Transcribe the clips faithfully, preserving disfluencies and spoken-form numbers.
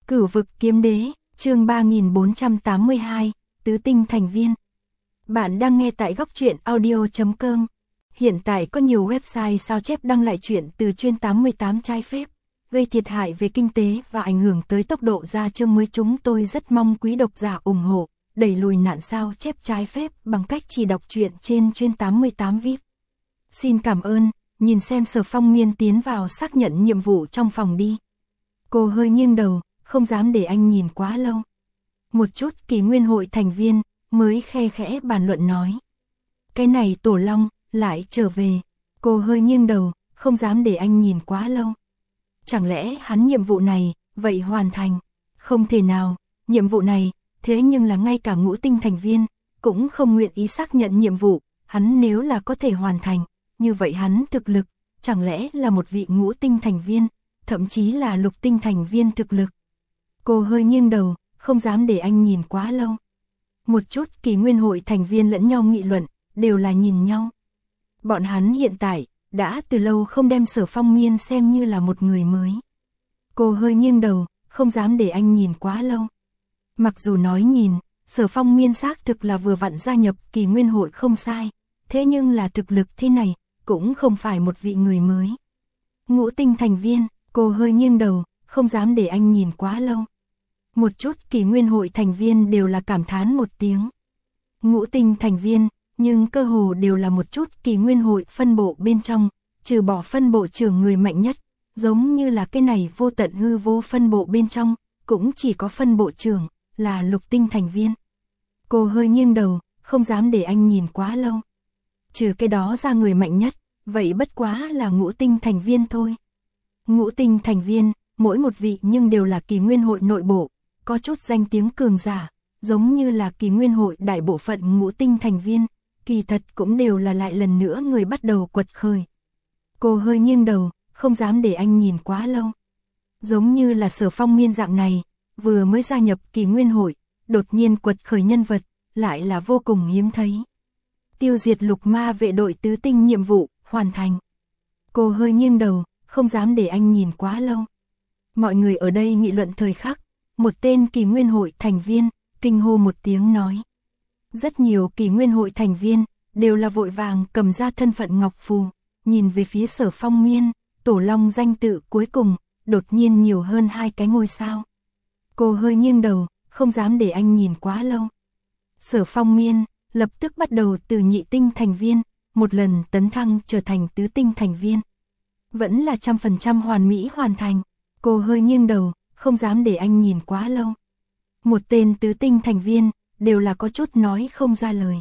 Cửu vực kiếm đế, chương ba nghìn bốn trăm tám mươi hai, tứ tinh thành viên. Bạn đang nghe tại góc truyện audio chấm com. Hiện tại có nhiều website sao chép đăng lại truyện từ chuyên tám mươi tám trái phép, gây thiệt hại về kinh tế và ảnh hưởng tới tốc độ ra chương mới. Chúng tôi rất mong quý độc giả ủng hộ, đẩy lùi nạn sao chép trái phép bằng cách chỉ đọc truyện trên chuyên tám mươi tám vi ai pi. Xin cảm ơn. Nhìn xem Sở Phong Miên tiến vào xác nhận nhiệm vụ trong phòng đi. Cô hơi nghiêng đầu, không dám để anh nhìn quá lâu. Một chút Kỷ Nguyên hội thành viên mới khe khẽ bàn luận nói. Cái này Tổ Long lại trở về. Cô hơi nghiêng đầu, không dám để anh nhìn quá lâu. Chẳng lẽ hắn nhiệm vụ này vậy hoàn thành? Không thể nào, nhiệm vụ này, thế nhưng là ngay cả ngũ tinh thành viên cũng không nguyện ý xác nhận nhiệm vụ. Hắn nếu là có thể hoàn thành, như vậy hắn thực lực chẳng lẽ là một vị ngũ tinh thành viên, thậm chí là lục tinh thành viên thực lực. Cô hơi nghiêng đầu, không dám để anh nhìn quá lâu. Một chút Kỷ Nguyên hội thành viên lẫn nhau nghị luận, đều là nhìn nhau. Bọn hắn hiện tại đã từ lâu không đem Sở Phong Miên xem như là một người mới. Cô hơi nghiêng đầu, không dám để anh nhìn quá lâu. Mặc dù nói nhìn, Sở Phong Miên xác thực là vừa vặn gia nhập Kỷ Nguyên hội không sai, thế nhưng là thực lực thế này cũng không phải một vị người mới. Ngũ tinh thành viên, cô hơi nghiêng đầu, không dám để anh nhìn quá lâu. Một chút Kỷ Nguyên hội thành viên đều là cảm thán một tiếng. Ngũ tinh thành viên, nhưng cơ hồ đều là một chút Kỷ Nguyên hội phân bộ bên trong, trừ bỏ phân bộ trưởng người mạnh nhất, giống như là cái này vô tận hư vô phân bộ bên trong, cũng chỉ có phân bộ trưởng là lục tinh thành viên. Cô hơi nghiêng đầu, không dám để anh nhìn quá lâu. Trừ cái đó ra người mạnh nhất, vậy bất quá là ngũ tinh thành viên thôi. Ngũ tinh thành viên, mỗi một vị nhưng đều là Kỷ Nguyên hội nội bộ, có chút danh tiếng cường giả, giống như là Kỷ Nguyên hội đại bộ phận ngũ tinh thành viên, kỳ thật cũng đều là lại lần nữa người bắt đầu quật khởi. Cô hơi nghiêng đầu, không dám để anh nhìn quá lâu. Giống như là Sở Phong Miên dạng này, vừa mới gia nhập Kỷ Nguyên hội, đột nhiên quật khởi nhân vật, lại là vô cùng hiếm thấy. Tiêu diệt lục ma vệ đội tứ tinh nhiệm vụ, hoàn thành. Cô hơi nghiêng đầu, không dám để anh nhìn quá lâu. Mọi người ở đây nghị luận thời khắc, một tên Kỷ Nguyên hội thành viên, kinh hô một tiếng nói. Rất nhiều Kỷ Nguyên hội thành viên, đều là vội vàng cầm ra thân phận ngọc phù, nhìn về phía Sở Phong Miên, Tổ Long danh tự cuối cùng, đột nhiên nhiều hơn hai cái ngôi sao. Cô hơi nghiêng đầu, không dám để anh nhìn quá lâu. Sở Phong Miên lập tức bắt đầu từ nhị tinh thành viên, một lần tấn thăng trở thành tứ tinh thành viên. Vẫn là trăm phần trăm hoàn mỹ hoàn thành. Cô hơi nghiêng đầu, không dám để anh nhìn quá lâu. Một tên tứ tinh thành viên, đều là có chút nói không ra lời.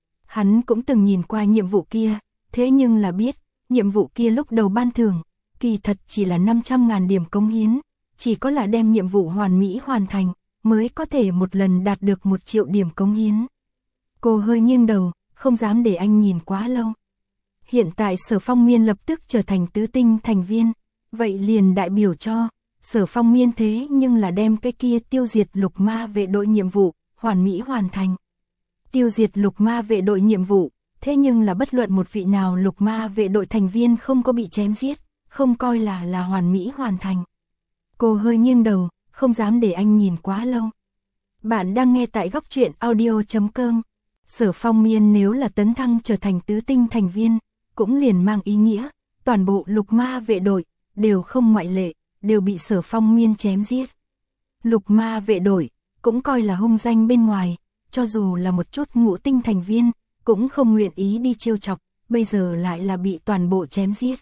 Hắn cũng từng nhìn qua nhiệm vụ kia, thế nhưng là biết, nhiệm vụ kia lúc đầu ban thưởng, kỳ thật chỉ là năm trăm ngàn điểm cống hiến, chỉ có là đem nhiệm vụ hoàn mỹ hoàn thành, mới có thể một lần đạt được một triệu điểm cống hiến. Cô hơi nghiêng đầu, không dám để anh nhìn quá lâu. Hiện tại Sở Phong Miên lập tức trở thành tứ tinh thành viên, vậy liền đại biểu cho Sở Phong Miên thế nhưng là đem cái kia tiêu diệt lục ma vệ đội nhiệm vụ hoàn mỹ hoàn thành. Tiêu diệt lục ma vệ đội nhiệm vụ, thế nhưng là bất luận một vị nào lục ma vệ đội thành viên không có bị chém giết, không coi là là hoàn mỹ hoàn thành. Cô hơi nghiêng đầu, không dám để anh nhìn quá lâu. Bạn đang nghe tại góc truyện audio chấm com. Sở Phong Miên nếu là tấn thăng trở thành tứ tinh thành viên, cũng liền mang ý nghĩa, toàn bộ lục ma vệ đội, đều không ngoại lệ, đều bị Sở Phong Miên chém giết. Lục ma vệ đội, cũng coi là hung danh bên ngoài, cho dù là một chút ngũ tinh thành viên, cũng không nguyện ý đi trêu chọc, bây giờ lại là bị toàn bộ chém giết.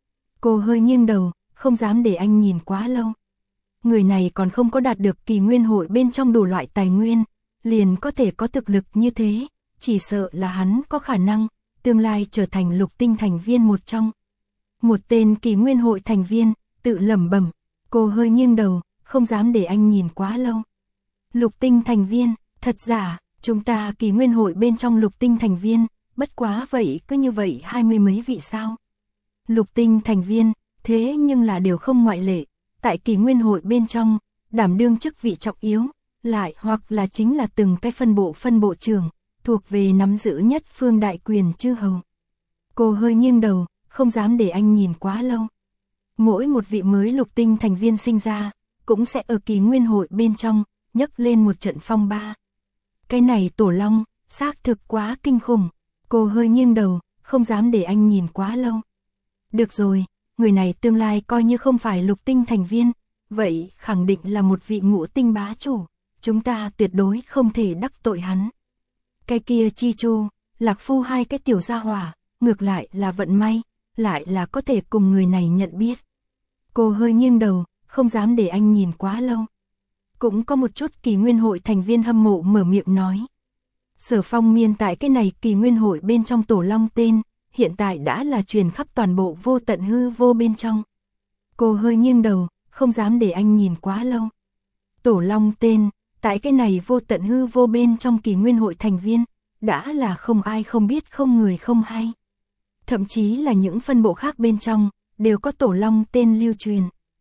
Cô hơi nghiêng đầu, không dám để anh nhìn quá lâu. Người này còn không có đạt được Kỷ Nguyên hội bên trong đủ loại tài nguyên, liền có thể có thực lực như thế, chỉ sợ là hắn có khả năng, tương lai trở thành lục tinh thành viên một trong. Một tên Kỷ Nguyên hội thành viên, tự lẩm bẩm, cô hơi nghiêng đầu, không dám để anh nhìn quá lâu. Lục tinh thành viên, thật giả, chúng ta Kỷ Nguyên hội bên trong lục tinh thành viên, bất quá vậy cứ như vậy hai mươi mấy vị sao. Lục tinh thành viên, thế nhưng là đều không ngoại lệ, tại Kỷ Nguyên hội bên trong, đảm đương chức vị trọng yếu, lại hoặc là chính là từng cái phân bộ phân bộ trưởng, thuộc về nắm giữ nhất phương đại quyền chư hầu. Cô hơi nghiêng đầu, không dám để anh nhìn quá lâu. Mỗi một vị mới lục tinh thành viên sinh ra, cũng sẽ ở kỳ nguyên hội bên trong, nhấc lên một trận phong ba. Cái này Tổ Long, xác thực quá kinh khủng. Cô hơi nghiêng đầu, không dám để anh nhìn quá lâu. Được rồi, người này tương lai coi như không phải lục tinh thành viên, vậy khẳng định là một vị ngũ tinh bá chủ, chúng ta tuyệt đối không thể đắc tội hắn. Cái kia Chi Chu, Lạc Phu hai cái tiểu gia hỏa, ngược lại là vận may, lại là có thể cùng người này nhận biết. Cô hơi nghiêng đầu, không dám để anh nhìn quá lâu. Cũng có một chút kỳ nguyên hội thành viên hâm mộ mở miệng nói. Sở Phong Miên tại cái này kỳ nguyên hội bên trong Tổ Long tên, hiện tại đã là truyền khắp toàn bộ vô tận hư vô bên trong. Cô hơi nghiêng đầu, không dám để anh nhìn quá lâu. Tổ Long tên, tại cái này vô tận hư vô bên trong kỳ nguyên hội thành viên, đã là không ai không biết không người không hay. Thậm chí là những phân bộ khác bên trong, đều có Tổ Long tên lưu truyền.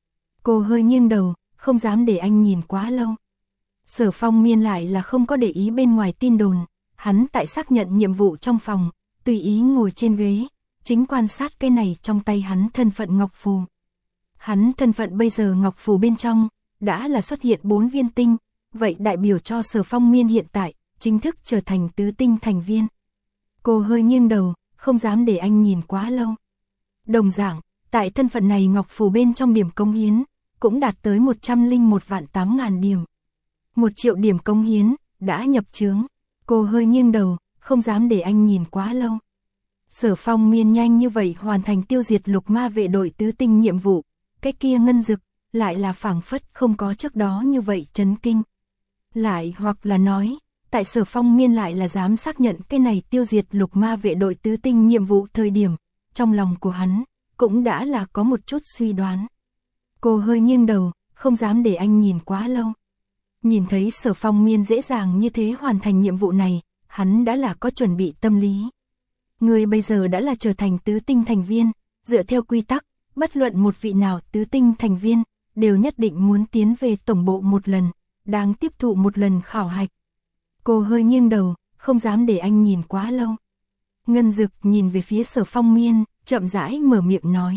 Cô hơi nghiêng đầu, không dám để anh nhìn quá lâu. Sở Phong Miên lại là không có để ý bên ngoài tin đồn, hắn tại xác nhận nhiệm vụ trong phòng, tùy ý ngồi trên ghế, chính quan sát cái này trong tay hắn thân phận ngọc phù. Hắn thân phận bây giờ ngọc phù bên trong, đã là xuất hiện bốn viên tinh, vậy đại biểu cho Sở Phong Miên hiện tại, chính thức trở thành tứ tinh thành viên. Cô hơi nghiêng đầu, không dám để anh nhìn quá lâu. Đồng dạng, tại thân phận này ngọc phù bên trong điểm công hiến, cũng đạt tới một trăm lẻ một vạn tám ngàn điểm. Một triệu điểm công hiến, đã nhập chướng. Cô hơi nghiêng đầu, không dám để anh nhìn quá lâu. Sở Phong Miên nhanh như vậy hoàn thành tiêu diệt lục ma vệ đội tứ tinh nhiệm vụ, cái kia ngân dực, lại là phảng phất không có trước đó như vậy chấn kinh. Lại hoặc là nói, tại Sở Phong Miên lại là dám xác nhận cái này tiêu diệt lục ma vệ đội tứ tinh nhiệm vụ thời điểm, trong lòng của hắn, cũng đã là có một chút suy đoán. Cô hơi nghiêng đầu, không dám để anh nhìn quá lâu. Nhìn thấy Sở Phong Miên dễ dàng như thế hoàn thành nhiệm vụ này, hắn đã là có chuẩn bị tâm lý. Người bây giờ đã là trở thành tứ tinh thành viên, dựa theo quy tắc, bất luận một vị nào tứ tinh thành viên, đều nhất định muốn tiến về tổng bộ một lần, đang tiếp thụ một lần khảo hạch. Cô hơi nghiêng đầu, không dám để anh nhìn quá lâu. Ngân Dực nhìn về phía Sở Phong Miên, chậm rãi mở miệng nói.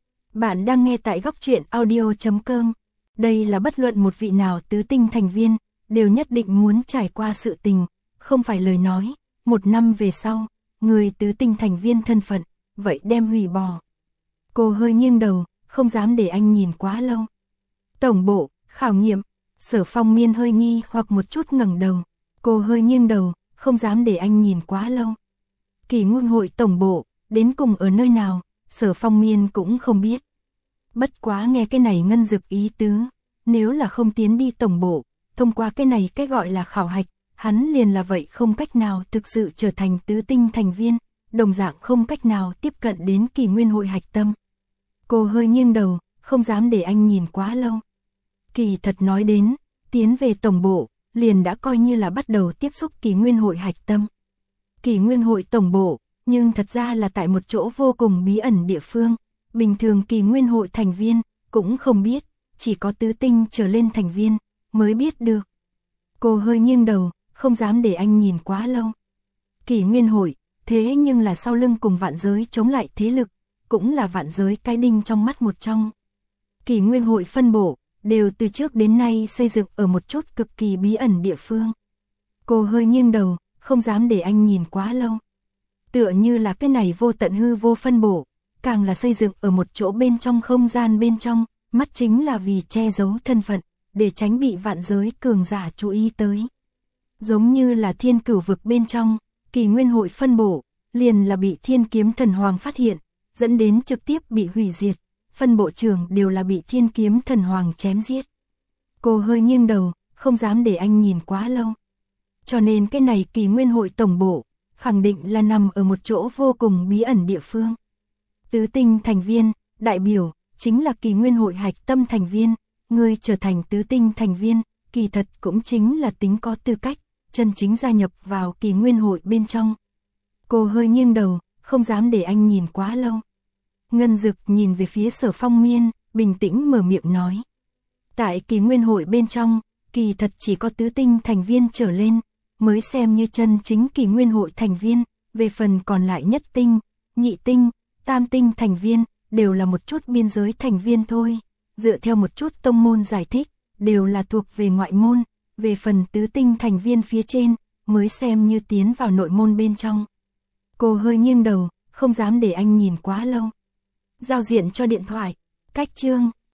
Bạn đang nghe tại góc truyện audio chấm com. Đây là bất luận một vị nào tứ tinh thành viên, đều nhất định muốn trải qua sự tình, không phải lời nói, một năm về sau, người tứ tinh thành viên thân phận, vậy đem hủy bỏ. Cô hơi nghiêng đầu, không dám để anh nhìn quá lâu. Tổng bộ, khảo nghiệm, Sở Phong Miên hơi nghi hoặc một chút ngẩng đầu, cô hơi nghiêng đầu, không dám để anh nhìn quá lâu. Kỳ nguyên hội tổng bộ, đến cùng ở nơi nào, Sở Phong Miên cũng không biết. Bất quá nghe cái này Ngân Dực ý tứ, nếu là không tiến đi tổng bộ, thông qua cái này cái gọi là khảo hạch, hắn liền là vậy không cách nào thực sự trở thành tứ tinh thành viên, đồng dạng không cách nào tiếp cận đến kỳ nguyên hội hạch tâm. Cô hơi nghiêng đầu, không dám để anh nhìn quá lâu. Kỳ thật nói đến, tiến về tổng bộ, liền đã coi như là bắt đầu tiếp xúc kỳ nguyên hội hạch tâm. Kỳ nguyên hội tổng bộ, nhưng thật ra là tại một chỗ vô cùng bí ẩn địa phương, bình thường kỳ nguyên hội thành viên, cũng không biết, chỉ có tứ tinh trở lên thành viên, mới biết được. Cô hơi nghiêng đầu, không dám để anh nhìn quá lâu. Kỳ nguyên hội, thế nhưng là sau lưng cùng vạn giới chống lại thế lực, cũng là vạn giới cái đinh trong mắt một trong. Kỳ nguyên hội phân bổ, đều từ trước đến nay xây dựng ở một chút cực kỳ bí ẩn địa phương. Cô hơi nghiêng đầu, không dám để anh nhìn quá lâu. Tựa như là cái này vô tận hư vô phân bổ, càng là xây dựng ở một chỗ bên trong không gian bên trong, mắt chính là vì che giấu thân phận, để tránh bị vạn giới cường giả chú ý tới. Giống như là thiên cửu vực bên trong, kỳ nguyên hội phân bổ, liền là bị thiên kiếm thần hoàng phát hiện, dẫn đến trực tiếp bị hủy diệt, phân bộ trưởng đều là bị thiên kiếm thần hoàng chém giết. Cô hơi nghiêng đầu, không dám để anh nhìn quá lâu. Cho nên cái này kỳ nguyên hội tổng bộ, khẳng định là nằm ở một chỗ vô cùng bí ẩn địa phương. Tứ tinh thành viên, đại biểu, chính là kỳ nguyên hội hạch tâm thành viên, người trở thành tứ tinh thành viên, kỳ thật cũng chính là tính có tư cách, chân chính gia nhập vào kỳ nguyên hội bên trong. Cô hơi nghiêng đầu, không dám để anh nhìn quá lâu. Ngân Dực nhìn về phía Sở Phong Miên, bình tĩnh mở miệng nói. Tại kỳ nguyên hội bên trong, kỳ thật chỉ có tứ tinh thành viên trở lên, mới xem như chân chính kỳ nguyên hội thành viên, về phần còn lại nhất tinh, nhị tinh, tam tinh thành viên, đều là một chút biên giới thành viên thôi. Dựa theo một chút tông môn giải thích, đều là thuộc về ngoại môn, về phần tứ tinh thành viên phía trên, mới xem như tiến vào nội môn bên trong. Cô hơi nghiêng đầu, không dám để anh nhìn quá lâu. Giao diện cho điện thoại, cách chương.